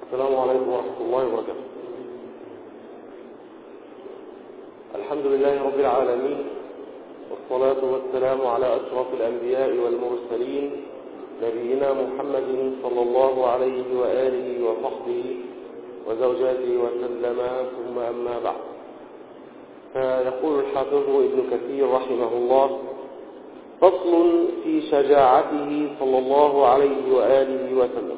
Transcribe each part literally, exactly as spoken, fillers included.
السلام عليكم ورحمة الله وبركاته. الحمد لله رب العالمين، والصلاة والسلام على أشرف الأنبياء والمرسلين نبينا محمد صلى الله عليه وآله وصحبه وزوجاته وسلم، ثم أما بعد. فيقول الحافظ ابن كثير رحمه الله: فصل في شجاعته صلى الله عليه وآله وسلم.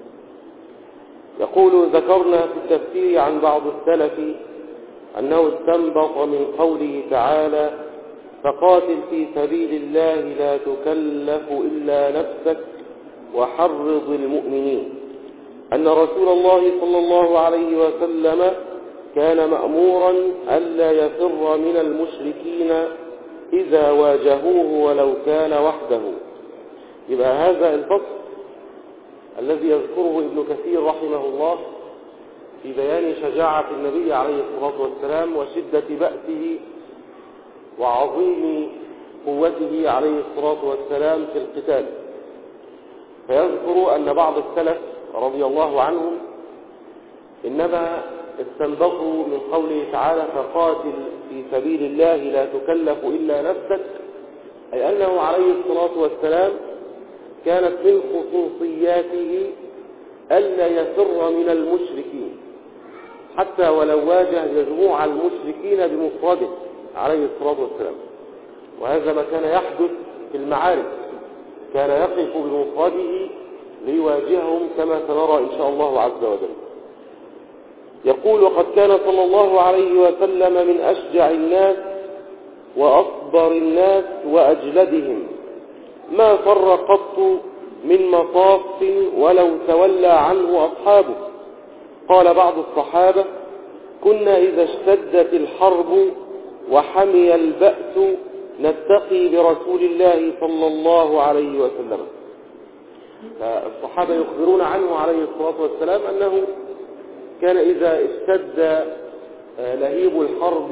يقول: ذكرنا في التفسير عن بعض السلف أنه استنبط من قوله تعالى: فقاتل في سبيل الله لا تكلف إلا نفسك وحرض المؤمنين، أن رسول الله صلى الله عليه وسلم كان مأمورا ألا يفر من المشركين إذا واجهوه ولو كان وحده. يبقى هذا الفصل الذي يذكره ابن كثير رحمه الله في بيان شجاعة النبي عليه الصلاة والسلام وشدة بأسه وعظيم قوته عليه الصلاة والسلام في القتال. فيذكر أن بعض السلف رضي الله عنهم إنما استنبطوا من قوله تعالى: فقاتل في سبيل الله لا تكلف إلا نفسك، أي أنه عليه الصلاة والسلام كانت من خصوصياته ألا يفر من المشركين حتى ولو واجه جموع المشركين بمفرده عليه الصلاة والسلام. وهذا ما كان يحدث في المعارك، كان يقف بمفرده ليواجههم كما سنرى إن شاء الله عز وجل. يقول: وقد كان صلى الله عليه وسلم من أشجع الناس وأصبر الناس وأجلدهم، ما فر قط من مطاف ولو تولى عنه أصحابه. قال بعض الصحابة: كنا إذا اشتدت الحرب وحمي البأس نتقي برسول الله صلى الله عليه وسلم. فالصحابة يخبرون عنه عليه الصلاة والسلام أنه كان إذا اشتد لهيب الحرب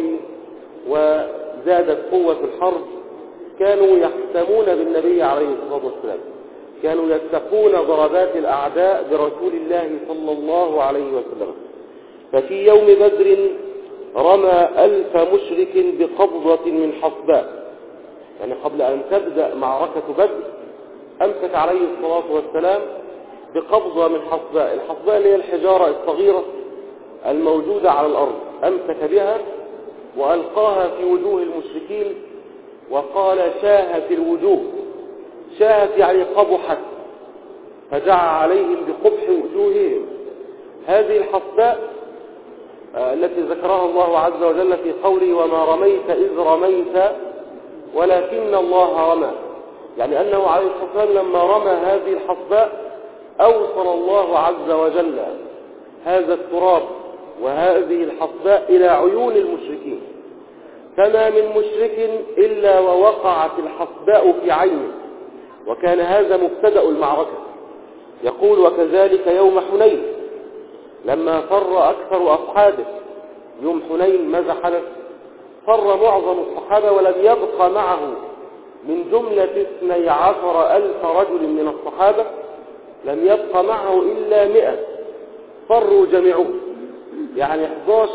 وزادت قوة الحرب كانوا يحتمون بالنبي عليه الصلاة والسلام، كانوا يتقون ضربات الأعداء برسول الله صلى الله عليه وسلم. ففي يوم بدر رمى ألف مشرك بقبضة من حصباء، يعني قبل أن تبدأ معركة بدر أمسك عليه الصلاة والسلام بقبضة من حصباء. الحصباء اللي هي الحجارة الصغيرة الموجودة على الأرض، أمسك بها وألقاها في وجوه المشركين وقال: شاهت الوجوه. شاهت يعني قبحت، فدعا عليهم بقبح وجوههم. هذه الحصباء التي ذكرها الله عز وجل في قوله: وما رميت إذ رميت ولكن الله رمى، يعني أنه عليه الصلاة والسلام لما رمى هذه الحصباء أوصل الله عز وجل هذا التراب وهذه الحصباء إلى عيون المشركين، فما من مشرك إلا ووقعت الحصباء في عينه، وكان هذا مبتدأ المعركة. يقول: وكذلك يوم حنين لما فر أكثر أصحابه. يوم حنين ماذا حدث؟ فر معظم الصحابة ولم يبق معه من جملة اثني عشر ألف رجل من الصحابة لم يبق معه إلا مئة، فروا جميعهم، يعني أحد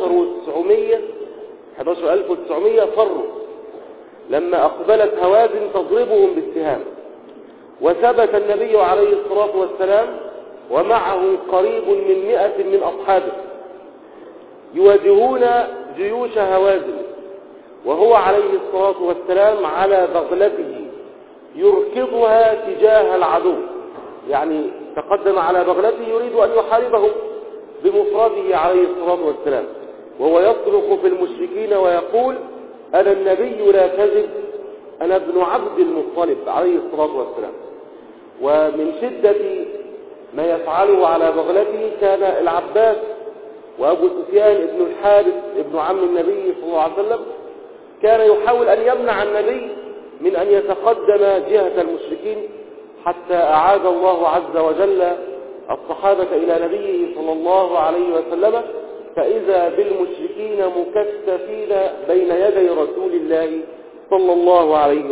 عشر ألف وتسعمائة فروا لما أقبلت هوازن تضربهم بالسهام. وثبت النبي عليه الصلاة والسلام ومعه قريب من مئة من أصحابه يواجهون جيوش هوازن، وهو عليه الصلاة والسلام على بغلته يركضها تجاه العدو، يعني تقدم على بغلته يريد أن يحاربهم بمفرده عليه الصلاة والسلام، وهو يصرخ في المشركين ويقول: أنا النبي لا كذب، أنا ابن عبد المطلب عليه الصلاة والسلام. ومن شدة ما يفعله على بغلته كان العباس وأبو سفيان ابن الحارث ابن عم النبي صلى الله عليه وسلم كان يحاول أن يمنع النبي من أن يتقدم جهة المشركين، حتى أعاد الله عز وجل الصحابة إلى نبيه صلى الله عليه وسلم، فإذا بالمشركين مكتفين بين يدي رسول الله صلى الله عليه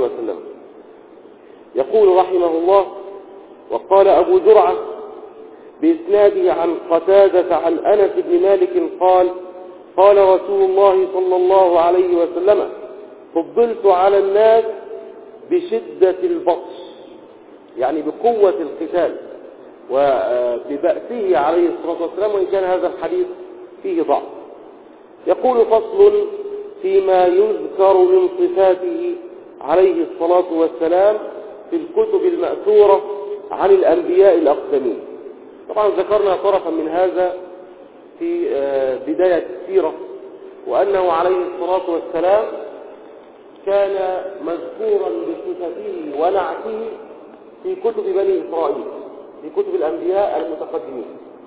بإسناده عن قتادة عن أنس بن مالك قال قال رسول الله صلى الله عليه وسلم فضلت على الناس بشدة البطش، يعني بقوة القتال وببأسه عليه الصلاة والسلام، وإن كان هذا الحديث فيه ضعف. يقول فصل فيما يذكر من صفاته عليه الصلاة والسلام في الكتب المأثورة عن الأنبياء الأقدمين. طبعا ذكرنا طرفا من هذا في بداية السيرة، وأنه عليه الصلاة والسلام كان مذكورا بصفته ونعته في كتب بني إسرائيل، في كتب الأنبياء المتقدمين.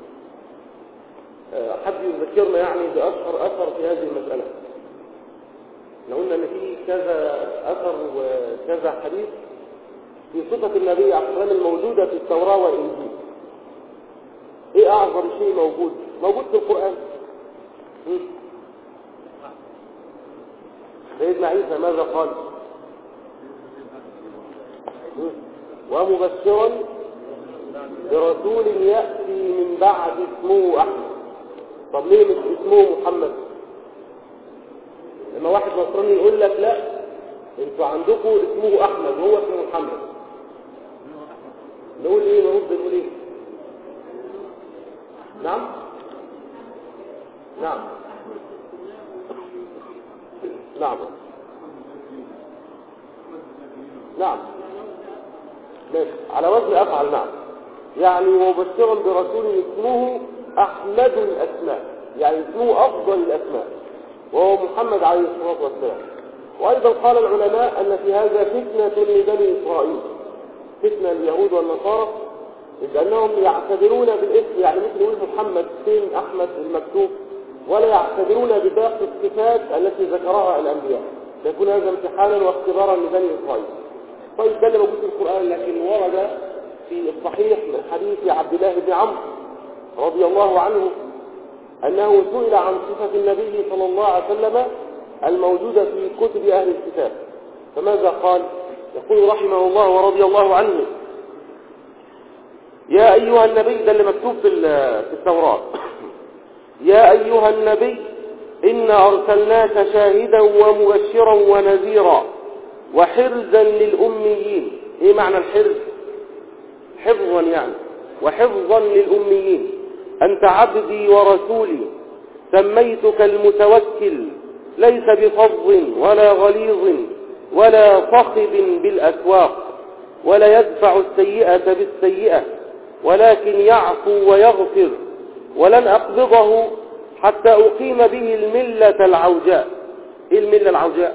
حد يذكرنا يعني بأشهر أثر في هذه المسألة؟ لو قلنا أن في كذا أثر وكذا حديث في صفة النبي عليه الصلاة والسلام الموجودة في التوراة والإنجيل. إيه أعظم شيء موجود؟ موجود في القرآن. سيدنا عيسى ماذا قال؟ ومبشرا برسول يأتي من بعد اسمه أحمد. طب ليه مش اسمه محمد؟ لما واحد نصراني يقول لك لا انتوا عندكم اسمه أحمد وهو اسمه محمد، نقول ايه؟ نرد نقول ايه؟ نعم نعم نعم نعم ماشي، على وزن أفعل. نعم، يعني مبشرا برسول اسمه أحمد الأسماء، يعني اسمه أفضل الأسماء، وهو محمد عليه الصلاة والسلام. وأيضا قال العلماء أن في هذا فتنة لبني إسرائيل، فتنة اليهود والنصارى، إذ أنهم يعتبرون بالاسم، يعني مثل يقول محمد فين أحمد المكتوب، ولا يعتبرون بباقي الصفات التي ذكرها الأنبياء، يكون هذا امتحانا واختبارا لبني إسرائيل. طيب ده اللي موجود في القرآن، لكن ورد في الصحيح من حديث عبد الله بن عمرو رضي الله عنه أنه سئل عن صفة النبي صلى الله عليه وسلم الموجودة في كتب أهل الكتاب، فماذا قال؟ يقول رحمه الله ورضي الله عنه: يا أيها النبي، ده اللي مكتوب في التوراة، يا أيها النبي إنا أرسلناك شاهدا ومبشرا ونذيرا وحرزا للأميين. إيه معنى الحرز؟ حفظا يعني، وحفظا للأميين. أنت عبدي ورسولي، سميتك المتوكل، ليس بفظ ولا غليظ ولا صخب بالأسواق، ولا يدفع السيئة بالسيئة، ولكن يعفو ويغفر، ولن أقبضه حتى أقيم به الملة العوجاء. إيه الملة العوجاء؟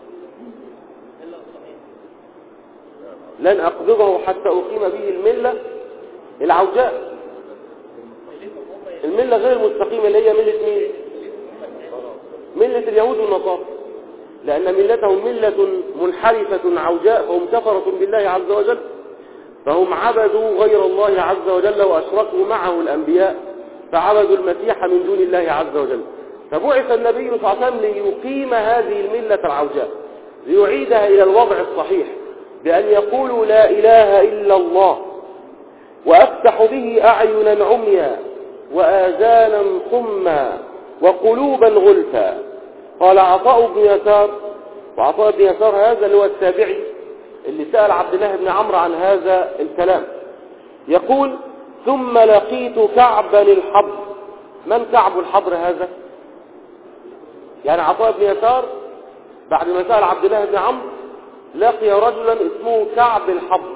لن أقبضه حتى أقيم به الملة العوجاء، الملة غير المستقيمة اللي هي ملة مين؟ ملة اليهود والنصارى، لأن ملتهم ملة منحرفة عوجاء، فهم كفرة بالله عز وجل، فهم عبدوا غير الله عز وجل وأشركوا معه الأنبياء، فعبدوا المسيح من دون الله عز وجل. فبعث النبي صلى الله عليه وسلم ليقيم هذه الملة العوجاء، ليعيدها إلى الوضع الصحيح، بأن يقولوا لا إله إلا الله، وأفتح به أعينا عميا وآذانا صما وقلوبا غلفا. قال عطاء بن يسار، وعطاء بن يسار هذا اللي هو التابعي اللي سأل عبد الله بن عمرو عن هذا الكلام، يقول: ثم لقيت كعبا الحبر. من كعب الحبر هذا؟ يعني عطاء بن يسار بعد ما سأل عبد الله بن عمرو لقي رجلا اسمه كعب الحبر،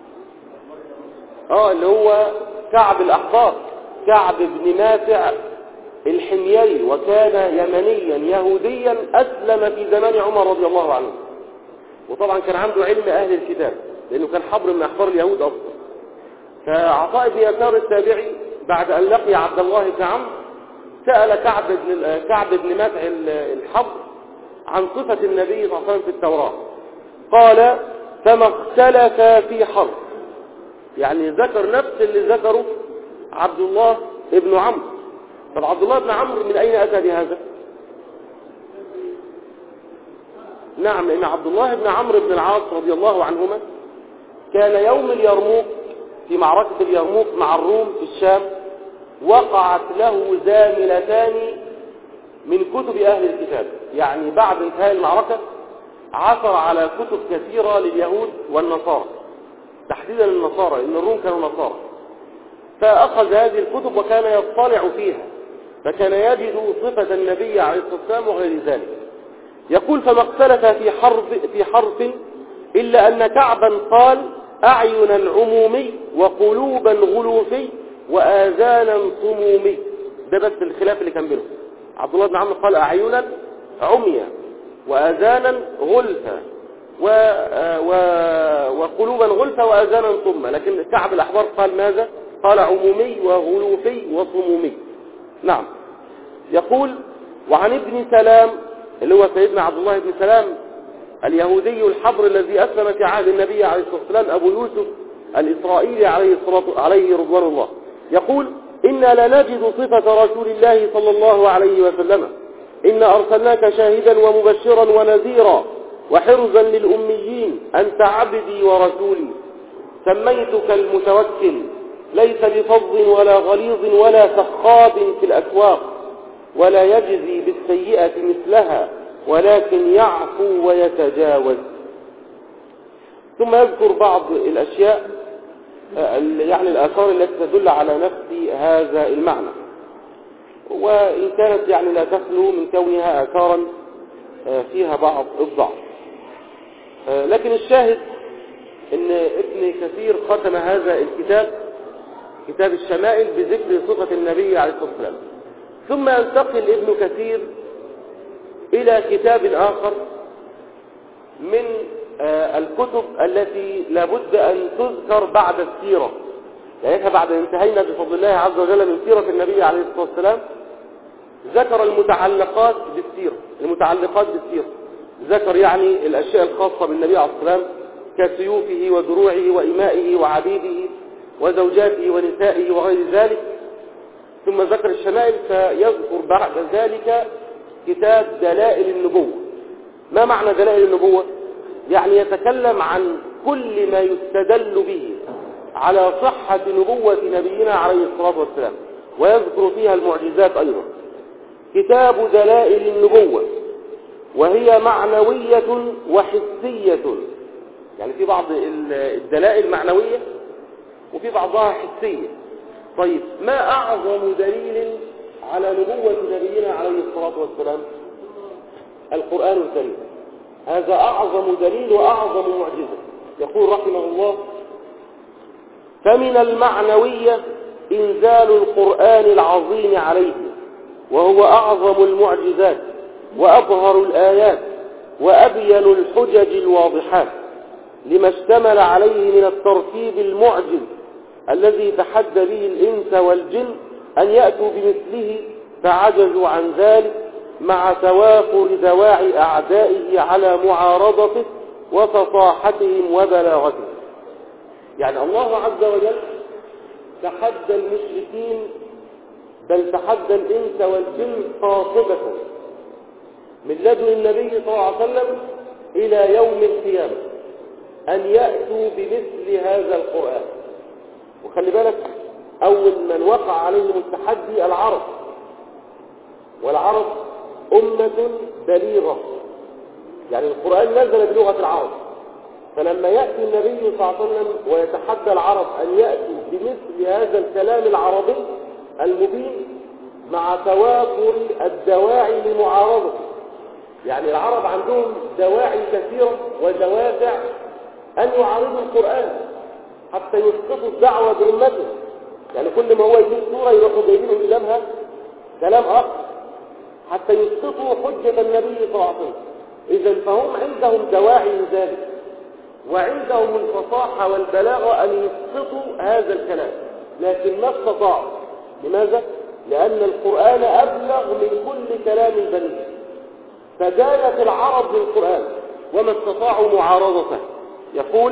اه اللي هو كعب الأحبار، كعب بن نافع الحميري، وكان يمنيا يهوديا أسلم في زمان عمر رضي الله عنه، وطبعا كان عنده علم أهل الكتاب لأنه كان حبر من أحبار اليهود أصلا. فعطاء بن يسار التابعي بعد أن لقي عبد الله بن عمرو سأل كعب بن كعب بن نافع الحبر عن صفة النبي صلى الله عليه وسلم في التوراة. قال: فما اختلف في حرف، يعني ذكر نفس اللي ذكره عبد الله بن عمرو. طب عبد الله بن عمرو من أين أتى بهذا؟ نعم، لأن عبد الله بن عمرو بن العاص رضي الله عنهما كان يوم اليرموك في معركة اليرموك مع الروم في الشام وقعت له زاملتان من كتب أهل الكتاب. يعني بعد انتهاء المعركة عثر على كتب كثيرة لليهود والنصارى، تحديدا النصارى لأن الروم كانوا نصارى، فأخذ هذه الكتب وكان يطلع فيها، فكان يجد صفة النبي عليه الصلاة والسلام وغير ذلك. يقول فما اختلف في حرف في حرف إلا أن كعبا قال أعينا عمومي وقلوبا غلوفي وآذانا صمومي. ده بس الخلاف اللي كان بينهم. عبد الله بن عمرو قال أعينا عميا وآذانا غلفا و... و... وقلوبا غلفا وآذانا صما، لكن كعب الأحبار قال ماذا؟ قال عمومي وغلوفي وصمومي. نعم. يقول وعن ابن سلام اللي هو سيدنا عبد الله بن سلام اليهودي الحبر الذي أسلم في عهد النبي عليه الصلاة والسلام أبو يوسف الإسرائيلي عليه الصلاة عليه رضوان الله، يقول إنا لنجد صفة رسول الله صلى الله عليه وسلم إنا أرسلناك شاهدا ومبشرا ونذيرا وحرزا للأميين أنت عبدي ورسولي سميتك المتوكل ليس بفظ ولا غليظ ولا سخاب في الأسواق ولا يجزي بالسيئة مثلها ولكن يعفو ويتجاوز. ثم يذكر بعض الأشياء يعني الآثار التي تدل على نفس هذا المعنى، وإن كانت يعني لا تخلو من كونها آثارا فيها بعض الضعف، لكن الشاهد ان ابن كثير ختم هذا الكتاب كتاب الشمائل بذكر صفة النبي عليه الصلاة والسلام. ثم ينتقل ابن كثير إلى كتاب آخر من الكتب التي لابد أن تذكر بعد السيرة، يعني بعد انتهينا بفضل الله عز وجل من سيرة النبي عليه الصلاة والسلام ذكر المتعلقات بالسيرة المتعلقات بالسيرة ذكر يعني الأشياء الخاصة بالنبي عليه الصلاة والسلام كسيوفه ودروعه وإمائه وعبيده وزوجاته ونسائه وغير ذلك. ثم ذكر الشمائل فيذكر بعد ذلك كتاب دلائل النبوة. ما معنى دلائل النبوة؟ يعني يتكلم عن كل ما يستدل به على صحة نبوة نبينا عليه الصلاة والسلام، ويذكر فيها المعجزات أيضا. كتاب دلائل النبوة وهي معنوية وحسية، يعني في بعض الدلائل معنوية وفي بعضها حسية. طيب ما أعظم دليل على نبوة نبينا عليه الصلاة والسلام؟ القرآن الكريم، هذا أعظم دليل وأعظم معجزة. يقول رحمه الله فمن المعنوية إنزال القرآن العظيم عليه وهو أعظم المعجزات وأظهر الآيات وأبين الحجج الواضحات لما اشتمل عليه من الترتيب المعجز الذي تحدى به الإنس والجن أن يأتوا بمثله فعجزوا عن ذلك مع توافر دواعي أعدائه على معارضته وفصاحتهم وبلاغته. يعني الله عز وجل تحدى المشركين بل تحدى الإنس والجن قاطبة من لدن النبي صلى الله عليه وسلم إلى يوم القيامة أن يأتوا بمثل هذا القرآن. وخلي بالك أول من وقع عليهم التحدي العرب، والعرب أمة بليغة، يعني القرآن نزل بلغة العرب، فلما يأتي النبي صلى الله عليه وسلم ويتحدى العرب أن يأتوا بمثل هذا الكلام العربي المبين مع توافر الدواعي لمعارضته. يعني العرب عندهم دواعي كثيرة ودوافع أن يعارضوا القرآن حتى يسقطوا الدعوة برمته. يعني كل ما هو يجيب صورة يروحوا جايبين قدامها كلام آخر حتى يسقطوا حجة النبي صلى الله عليه وسلم. إذن فهم عندهم دواعي لذلك، وعندهم الفصاحة والبلاغة أن يسقطوا هذا الكلام، لكن ما استطاعوا. لماذا؟ لأن القرآن أبلغ من كل كلام بليغ، فجاءت العرب للقرآن وما استطاعوا معارضته. يقول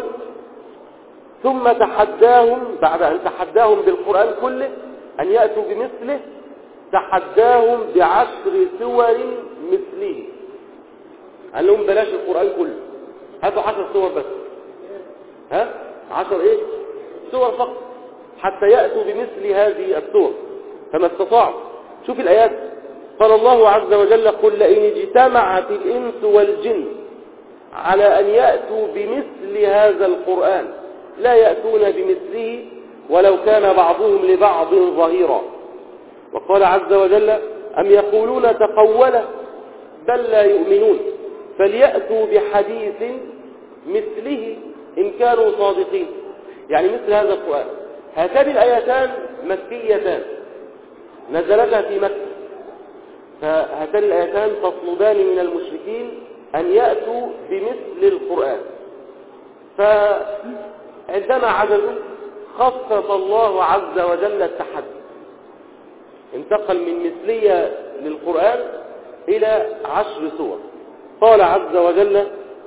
ثم تحداهم بعد أن تحداهم بالقرآن كله أن يأتوا بمثله، تحداهم بعشر سور مثله. قال لهم بلاش القرآن كله، هاتوا عشر سور بس. ها عشر ايه سور فقط. حتى يأتوا بمثل هذه السور، فما استطاعوا. شوف الآيات، قال الله عز وجل: قل لئن اجتمعت الإنس والجن على أن يأتوا بمثل هذا القرآن لا يأتون بمثله ولو كان بعضهم لبعض ظهيرا. وقال عز وجل: أم يقولون تقوله بل لا يؤمنون فليأتوا بحديث مثله إن كانوا صادقين. يعني مثل هذا القرآن. هاتان الآيتان مكيتان نزلتا في مكة، فهاتان الآيتان تطلبان من المشركين أن يأتوا بمثل القرآن. فعندما عجزوا خفف الله عز وجل التحدي، انتقل من مثلية للقرآن إلى عشر سور. قال عز وجل: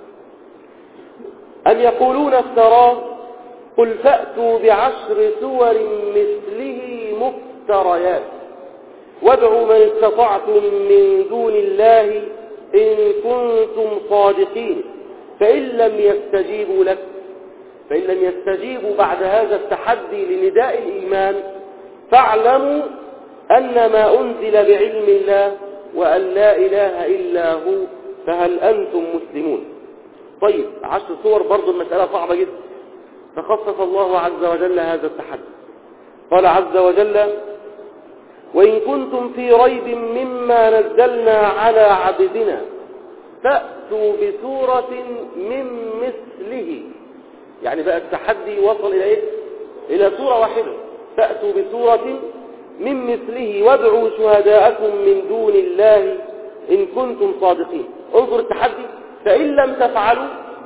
أن يقولون افتراه قل فأتوا بعشر سور مثله مفتريات وادعوا من استطعتم من دون الله إن كنتم صادقين فإن لم يستجيبوا لك فإن لم يستجيبوا بعد هذا التحدي لنداء الإيمان فاعلموا أن ما أنزل بعلم الله وأن لا إله إلا هو فهل أنتم مسلمون. طيب، عشر صور برضو المسألة صعبة جدا، فخصص الله عز وجل هذا التحدي. قال عز وجل: وإن كنتم في ريب مما نزلنا على عبدنا فأتوا بسورة من مثله. يعني بقى التحدي وصل إلى إيه؟ إلى سورة واحدة. فأتوا بسورة من مثله وادعوا شهداءكم من دون الله إن كنتم صادقين. انظر التحدي: فإن لم تفعلوا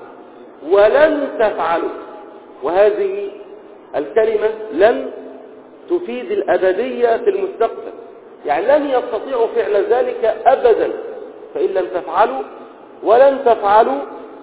ولن تفعلوا. وهذه الكلمة لن تفيد الأبدية في المستقبل، يعني لن يستطيعوا فعل ذلك أبدا. فإن لم تفعلوا ولن تفعلوا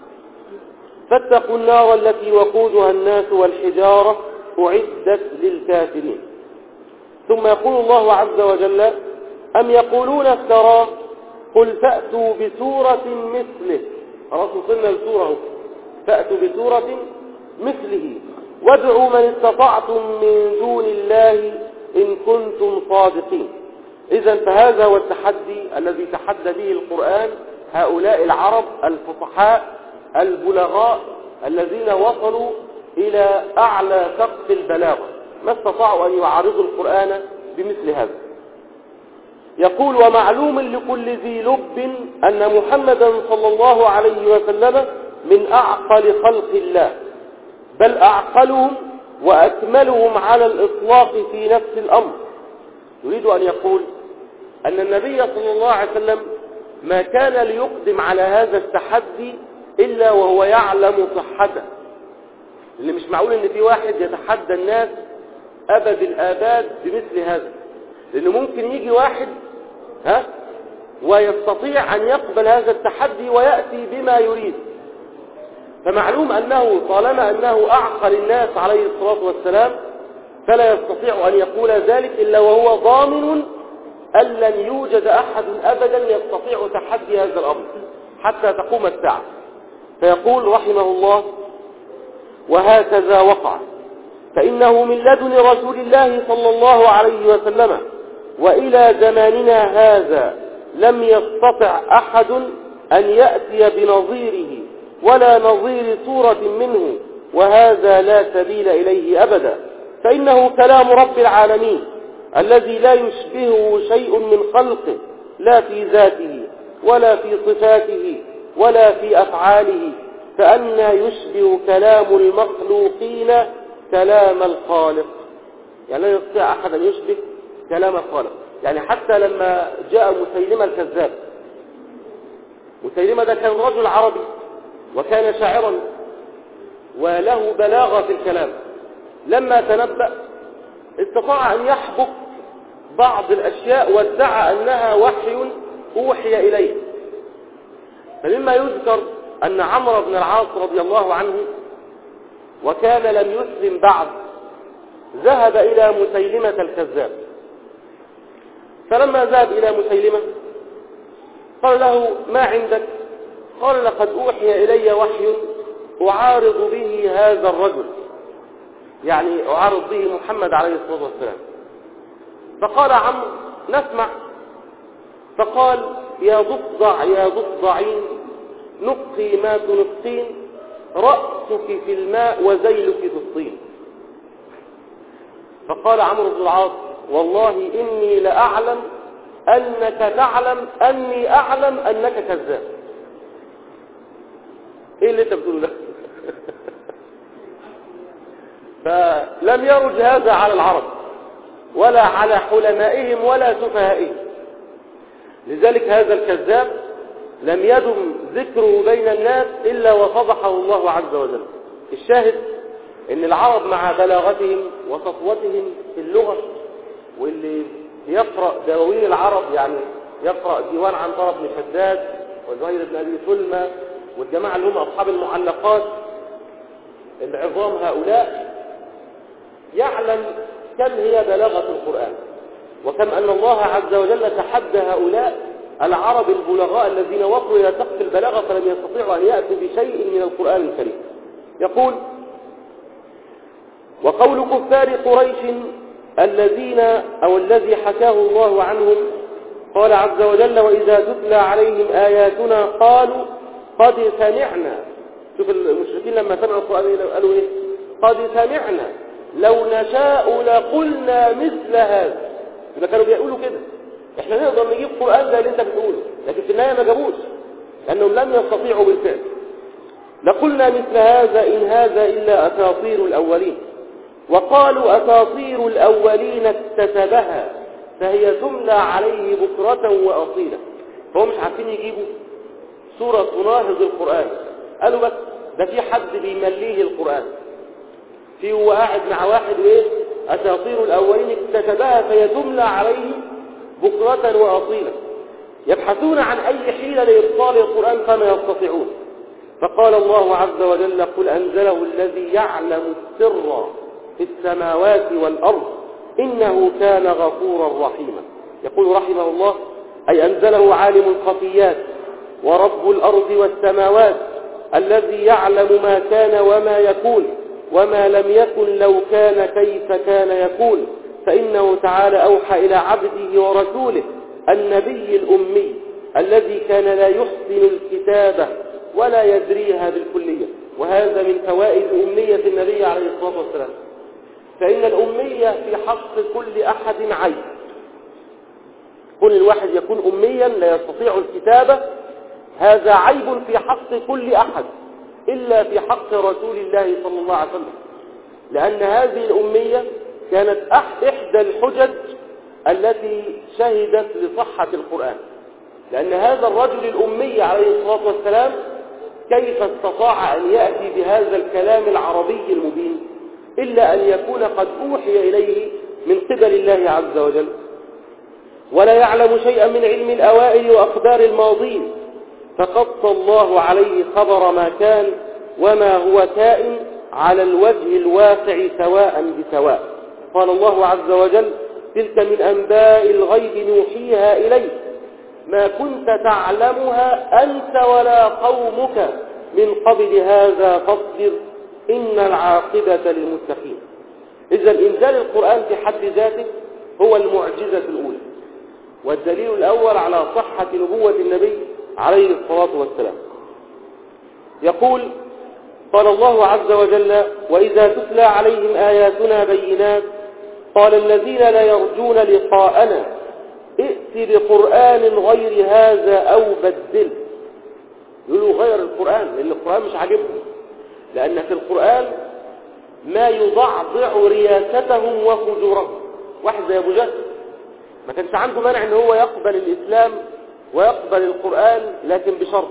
فاتقوا النار التي وقودها الناس والحجارة أعدت للكافرين. ثم يقول الله عز وجل: أم يقولون افتراه قل فأتوا بسورة مثله. خلاص وصلنا لسورة، فأتوا بسورة مثله وادعوا من استطعتم من دون الله إن كنتم صادقين. إذن فهذا هو التحدي الذي تحدى به القرآن هؤلاء العرب الفصحاء البلغاء الذين وصلوا إلى أعلى سقف البلاغة، ما استطاعوا أن يعارضوا القرآن بمثل هذا. يقول: ومعلوم لكل ذي لب أن محمدا صلى الله عليه وسلم من أعقل خلق الله، بل أعقلهم وأكملهم على الإطلاق في نفس الأمر. يريد أن يقول أن النبي صلى الله عليه وسلم ما كان ليقدم على هذا التحدي إلا وهو يعلم صحته، اللي مش معقول أن في واحد يتحدى الناس أبد الآباد بمثل هذا، لأنه ممكن يجي واحد ها ويستطيع أن يقبل هذا التحدي ويأتي بما يريد. فمعلوم أنه طالما أنه أعقل الناس عليه الصلاة والسلام فلا يستطيع أن يقول ذلك إلا وهو ضامن أن لن يوجد أحد أبدا يستطيع تحدي هذا الأمر حتى تقوم الساعة. فيقول رحمه الله: وهكذا وقع، فإنه من لدن رسول الله صلى الله عليه وسلم وإلى زماننا هذا لم يستطع أحد أن يأتي بنظيره ولا نظير سورة منه، وهذا لا سبيل إليه أبدا، فإنه كلام رب العالمين الذي لا يشبهه شيء من خلقه، لا في ذاته ولا في صفاته ولا في أفعاله، فأنى يشبه كلام المخلوقين كلام الخالق. يعني لا يستطيع أحد أن يشبه كلام الخالق. يعني حتى لما جاء مسيلمة الكذاب، مسيلمة ده كان رجل عربي وكان شاعرا وله بلاغة في الكلام، لما تنبأ استطاع أن يحبك بعض الأشياء وادعى أنها وحي أوحي إليه. فمما يذكر أن عمرو بن العاص رضي الله عنه وكان لم يسلم بعد ذهب إلى مسيلمة الكذاب، فلما ذهب إلى مسيلمة قال له: ما عندك؟ قال: لقد أوحي إلي وحي أعارض به هذا الرجل. يعني أعارض به محمد عليه الصلاة والسلام. فقال عمرو نسمع. فقال يا ضفدع يا ضفدعين نقي ما تنقين رأسك في الماء وذيلك في الطين. فقال عمرو بن العاص والله إني لأعلم أنك تعلم أني أعلم أنك كذاب. إيه اللي أنت بتقوله ده؟ فلم يرج هذا على العرب ولا على حلمائهم ولا سفهائهم. لذلك هذا الكذاب لم يدم ذكره بين الناس إلا وفضحه الله عز وجل. الشاهد ان العرب مع بلاغتهم وسطوتهم في اللغة، واللي يقرأ دواوين العرب يعني يقرأ ديوان عنترة بن شداد وزهير بن أبي سلمى والجماعة اللي هم أصحاب المعلقات العظام هؤلاء، يعلم كم هي بلاغة القرآن وكم أن الله عز وجل تحدى هؤلاء العرب البلغاء الذين وصلوا إلى سقف البلاغة فلم يستطيعوا أن يأتوا بشيء من القرآن الكريم. يقول وقول كفار قريش الذين أو الذي حكاه الله عنهم قال عز وجل وإذا تتلى عليهم آياتنا قالوا قد سمعنا. شوف المشركين لما سمعوا القرآن قالوا إيه؟ قد سمعنا لو نشاء لقلنا مثل هذا. إذا كانوا بيقولوا كده إحنا نقدر نجيب قرآن زي اللي أنت بتقوله، لكن في النهاية ما جابوش لأنهم لم يستطيعوا بالفعل. لقلنا مثل هذا إن هذا إلا أساطير الأولين. وقالوا أساطير الأولين اكتسبها فهي تملى عليه بكرة وأصيلة. فهم مش عارفين يجيبوا سورة تناهض القرآن، قالوا بس ده في حد بيمليه القرآن، في هو قاعد مع واحد وإيه أساطير الأولين اكتسبها فهي تملى عليه بكرة وأصيلة. يبحثون عن أي حيلة لإبطال القرآن فما يستطيعون. فقال الله عز وجل قل أنزله الذي يعلم السر في السماوات والأرض إنه كان غفورا رحيما. يقول رحمه الله أي أنزله عالم الخفيات ورب الأرض والسماوات الذي يعلم ما كان وما يكون وما لم يكن لو كان كيف كان يكون. فإنه تعالى أوحى إلى عبده ورسوله النبي الأمي الذي كان لا يحسن الكتابة ولا يدريها بالكلية. وهذا من فوائد أمية النبي عليه الصلاة والسلام. فإن الأمية في حق كل أحد عيب. كل الواحد يكون أميا لا يستطيع الكتابة هذا عيب في حق كل أحد إلا في حق رسول الله صلى الله عليه وسلم، لأن هذه الأمية كانت إحدى الحجج التي شهدت لصحة القرآن. لأن هذا الرجل الأمي عليه الصلاة والسلام كيف استطاع أن يأتي بهذا الكلام العربي المبين إلا أن يكون قد أوحي إليه من قبل الله عز وجل. ولا يعلم شيئا من علم الأوائل وأخبار الماضين فقص الله عليه خبر ما كان وما هو كائن على الوجه الواقع سواء بسواء. قال الله عز وجل تلك من أنباء الغيب نوحيها إليك ما كنت تعلمها أنت ولا قومك من قبل هذا فاصبر إن العاقبة للمتقين. إذا إنزال القرآن في حد ذاته هو المعجزة الأولى والدليل الأول على صحة نبوة النبي عليه الصلاة والسلام. يقول قال الله عز وجل وإذا تتلى عليهم آياتنا بينات قال الذين لا يرجون لقاءنا ائت بقرآن غير هذا أو بدل. يقولوا غير القرآن لأن القرآن مش عاجبهم، لأن في القرآن ما يضعضع رياستهم وفجورهم. واحد زي أبو جهل ما كانش عنده مانع ان هو يقبل الإسلام ويقبل القرآن، لكن بشرط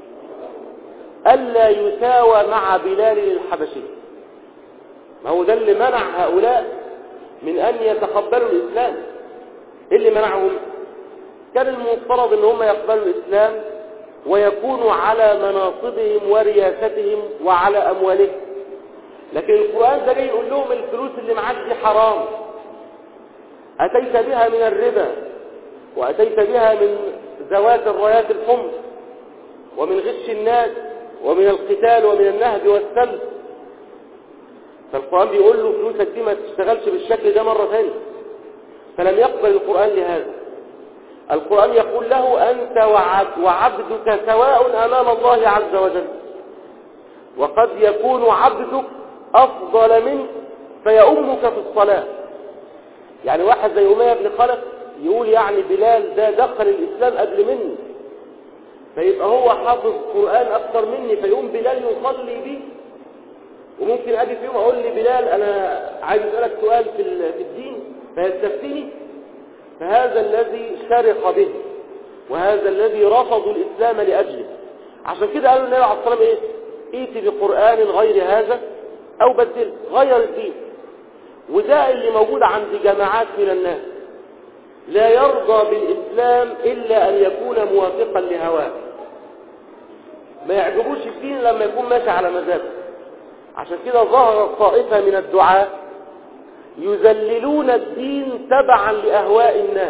ألا يساوى مع بلال الحبشي. ما هو ده اللي منع هؤلاء من أن يتقبلوا الإسلام. اللي منعهم كان المفترض ان هم يقبلوا الإسلام ويكونوا على مناصبهم ورياستهم وعلى أموالهم، لكن القرآن ده جاي يقول لهم الفلوس اللي معاك دي حرام، أتيت بها من الربا وأتيت بها من ذوات الرايات الحمر ومن غش الناس ومن القتال ومن النهب والسلب. فالقرآن بيقول له فلوسك دي ما تشتغلش بالشكل ده مرة ثانية، فلم يقبل القرآن لهذا. القرآن يقول له أنت وعبدك سواء أمام الله عز وجل، وقد يكون عبدك أفضل منك فيؤمك في الصلاة. يعني واحد زي أمية بن خلف يقول يعني بلال ده دخل الإسلام قبل مني، فيبقى هو حافظ قرآن أكثر مني، فيقوم بلال يصلي بي، وممكن أجي في يوم أقول لي بلال أنا عايز أسألك سؤال في في الدين فيستفتيني. فهذا الذي شرق به، وهذا الذي رفضوا الإسلام لأجله. عشان كده قالوا النبي عليه الصلاة والسلام إيه؟ ائت بقرآن غير هذا أو بدل، غير الدين. وده اللي موجود عند جماعات من الناس، لا يرضى بالإسلام إلا أن يكون موافقا لهواه، ما يعجبوش الدين لما يكون ماشي على مزاجه. عشان كده ظهر طائفة من الدعاة يذللون الدين تبعا لأهواء الناس.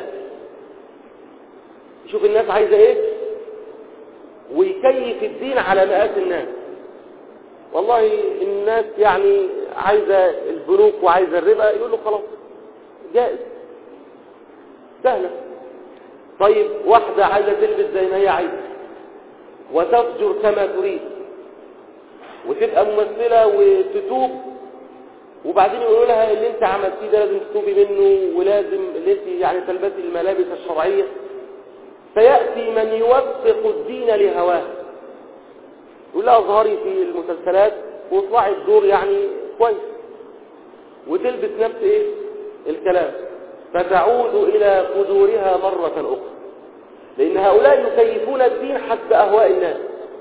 يشوف الناس عايزة ايه ويكيف الدين على مقاس الناس. والله الناس يعني عايزة البنوك وعايزة الربا، يقول له خلاص جائز سهلة. طيب واحدة عايزة تلبس زي ما هي عايزة وتفجر كما تريد وتبقى ممثلة وتتوب، وبعدين يقولوا لها اللي انت عملتيه ده لازم تتوبي منه، ولازم اللي انت يعني تلبسي الملابس الشرعية. فيأتي من يوفق الدين لهواه، يقول لها اظهري في المسلسلات واطلعي الدور يعني كويس، وتلبس نفس ايه الكلام، فتعود الى قدورها مرة اخرى، لان هؤلاء يكيفون الدين حسب اهواء الناس.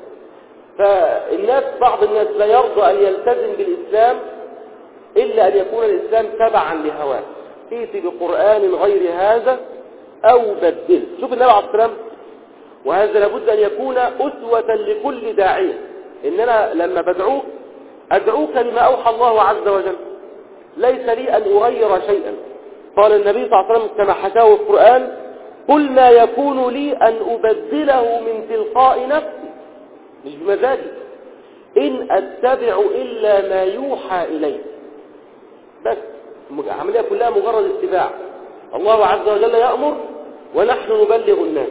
فالناس بعض الناس لا يرضى ان يلتزم بالاسلام الا ان يكون الاسلام تبعا لهواه. ائت بقرآن غير هذا او بدل. شوف النبي عليه الصلاة والسلام، وهذا لابد ان يكون اسوة لكل داعية، ان انا لما بدعوك ادعوك لما اوحى الله عز وجل، ليس لي ان اغير شيئا. قال النبي صلى الله عليه وسلم كما حكاه القرآن: قل ما يكون لي ان ابدله من تلقاء نفسي، مش بمزاجي، ان اتبع الا ما يوحى الي. بس العملية كلها مجرد اتباع. الله عز وجل يأمر ونحن نبلغ الناس.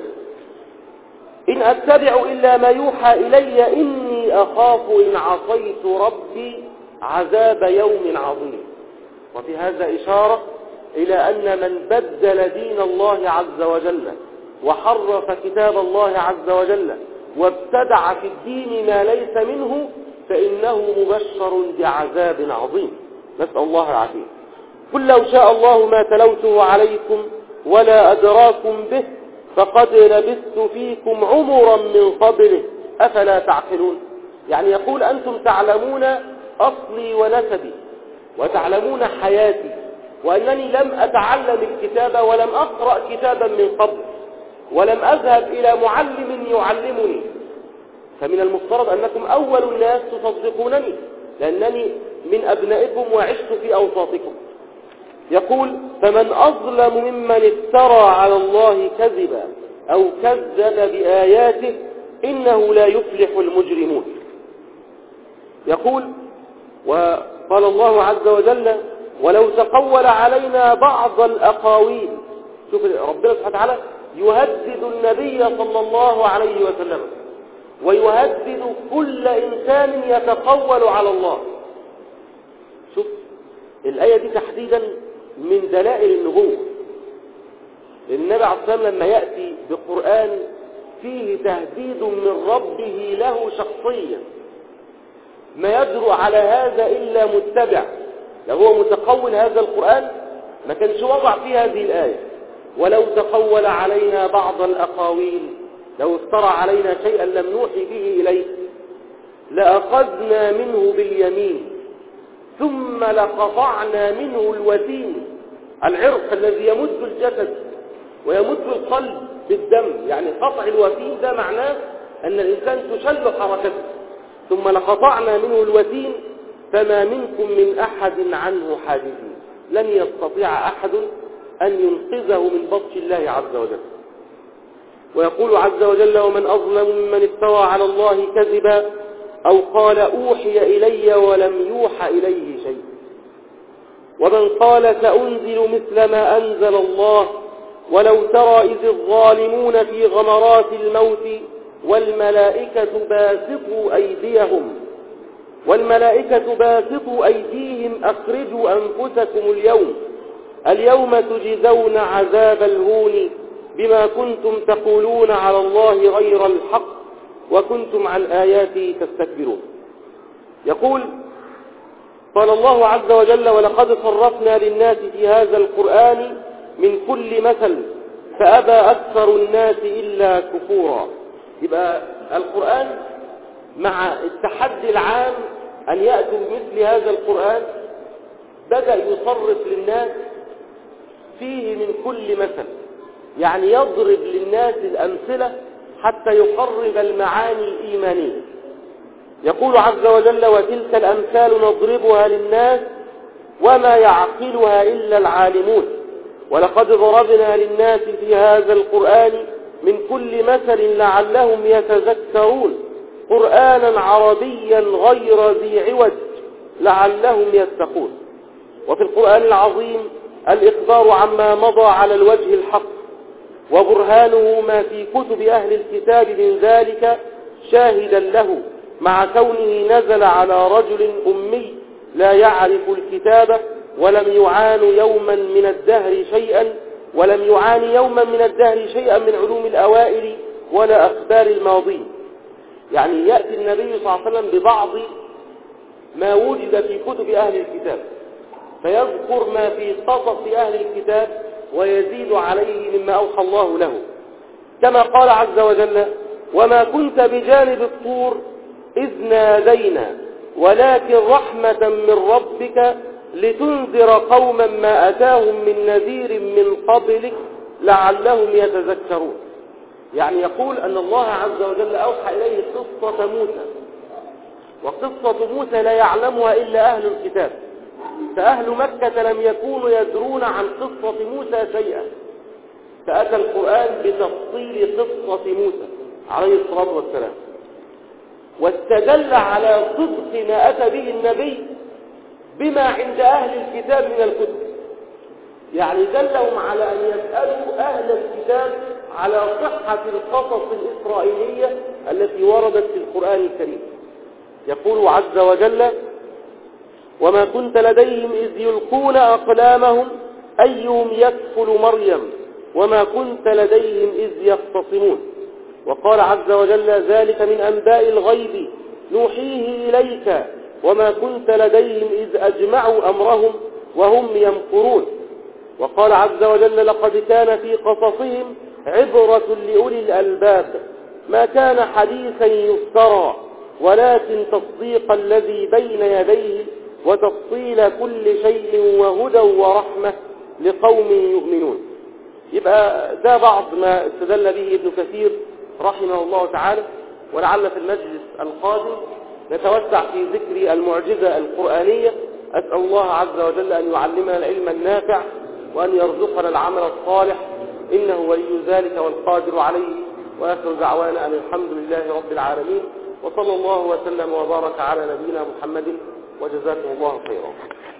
إن أتبع إلا ما يوحى إلي إني أخاف إن عصيت ربي عذاب يوم عظيم. وفي هذا إشارة إلى أن من بدل دين الله عز وجل وحرف كتاب الله عز وجل وابتدع في الدين ما ليس منه فإنه مبشر بعذاب عظيم، نسأل الله العافية. قل لو شاء الله ما تلوته عليكم ولا أدراكم به فقد لبثت فيكم عمرا من قبله أفلا تعقلون. يعني يقول أنتم تعلمون أصلي ونسبي وتعلمون حياتي، وأنني لم أتعلم الكتاب ولم أقرأ كتابا من قبل ولم أذهب إلى معلم يعلمني، فمن المفترض أنكم أول الناس تصدقونني لأنني من أبنائكم وعشت في أوساطكم. يقول: فمن أظلم ممن افترى على الله كذبا أو كذب بآياته إنه لا يفلح المجرمون. يقول: وقال الله عز وجل: ولو تقول علينا بعض الأقاويل. شوف ربنا سبحانه وتعالى يهدد النبي صلى الله عليه وسلم ويهدد كل إنسان يتقول على الله. شوف الآية دي تحديدا من دلائل النبوة، لأن النبي عليه الصلاة والسلام لما يأتي بقرآن فيه تهديد من ربه له شخصيا ما يجرؤ على هذا إلا متبع. لو هو متقول هذا القرآن ما كانش وضع فيه هذه الآية: ولو تقول علينا بعض الأقاويل، لو افترى علينا شيئا لم نوحي به إليه لأخذنا منه باليمين ثم لقطعنا منه الوتين، العرق الذي يمد الجسد ويمد القلب بالدم. يعني قطع الوتين ده معناه أن الإنسان تشل حركته. ثم لقطعنا منه الوتين فما منكم من أحد عنه حاجزين، لن يستطيع أحد أن ينقذه من بطش الله عز وجل. ويقول عز وجل: ومن أظلم ممن افترى على الله كذبا أو قال أوحي إلي ولم يوحى إليه شيء. ومن قال سأنزل مثل ما أنزل الله ولو ترى إذ الظالمون في غمرات الموت والملائكة باسطوا أيديهم والملائكة باسطوا أيديهم أخرجوا أنفسكم اليوم اليوم تجزون عذاب الهون بما كنتم تقولون على الله غير الحق وكنتم عن آياته تستكبرون. يقول قال الله عز وجل ولقد صرفنا للناس في هذا القرآن من كل مثل فأبى أكثر الناس إلا كفورا. يبقى القرآن مع التحدي العام أن يأتوا بمثل هذا القرآن بدأ يصرف للناس فيه من كل مثل، يعني يضرب للناس الأمثلة حتى يقرب المعاني الإيمانية. يقول عز وجل وتلك الأمثال نضربها للناس وما يعقلها إلا العالمون ولقد ضربنا للناس في هذا القرآن من كل مثل لعلهم يتذكرون قرآنا عربيا غير ذي عوج لعلهم يتقون. وفي القرآن العظيم الإخبار عما مضى على الوجه الحق وبرهانه ما في كتب أهل الكتاب من ذلك شاهدا له مع كونه نزل على رجل أمي لا يعرف الكتاب ولم يعان يوما من الدهر شيئا ولم يعان يوما من الدهر شيئا من علوم الأوائل ولا أخبار الماضين. يعني يأتي النبي صلى الله عليه وسلم ببعض ما وجد في كتب أهل الكتاب فيذكر ما في قصص أهل الكتاب ويزيد عليه مما أوحى الله له، كما قال عز وجل وما كنت بجانب الطور إذ نادينا ولكن رحمة من ربك لتنذر قوما ما أتاهم من نذير من قبلك لعلهم يتذكرون. يعني يقول أن الله عز وجل أوحى إليه قصة موسى، وقصة موسى لا يعلمها إلا أهل الكتاب، فأهل مكة لم يكونوا يدرون عن قصة موسى شيئا، فأتى القرآن بتفصيل قصة موسى عليه الصلاة والسلام واستدل على صدق ما أتى به النبي بما عند أهل الكتاب من الكتب. يعني دلهم على أن يسألوا أهل الكتاب على صحة القصص الإسرائيلية التي وردت في القرآن الكريم. يقول عز وجل وما كنت لديهم إذ يلقون أقلامهم أيهم يكفل مريم وما كنت لديهم إذ يختصمون. وقال عز وجل ذلك من أنباء الغيب نوحيه إليك وما كنت لديهم إذ أجمعوا أمرهم وهم يمكرون. وقال عز وجل لقد كان في قصصهم عبرة لأولي الألباب ما كان حديثا يفترى ولكن تصديق الذي بين يديه وتفصيل كل شيء وهدى ورحمة لقوم يؤمنون. يبقى ده بعض ما استدل به ابن كثير رحمه الله تعالى، ولعل في المجلس القادم نتوسع في ذكر المعجزة القرآنية. أسأل الله عز وجل أن يعلمنا العلم النافع وأن يرزقنا العمل الصالح إنه ولي ذلك والقادر عليه. وآخر دعوانا أن الحمد لله رب العالمين وصلى الله وسلم وبارك على نبينا محمد وجزاكم الله خيرا.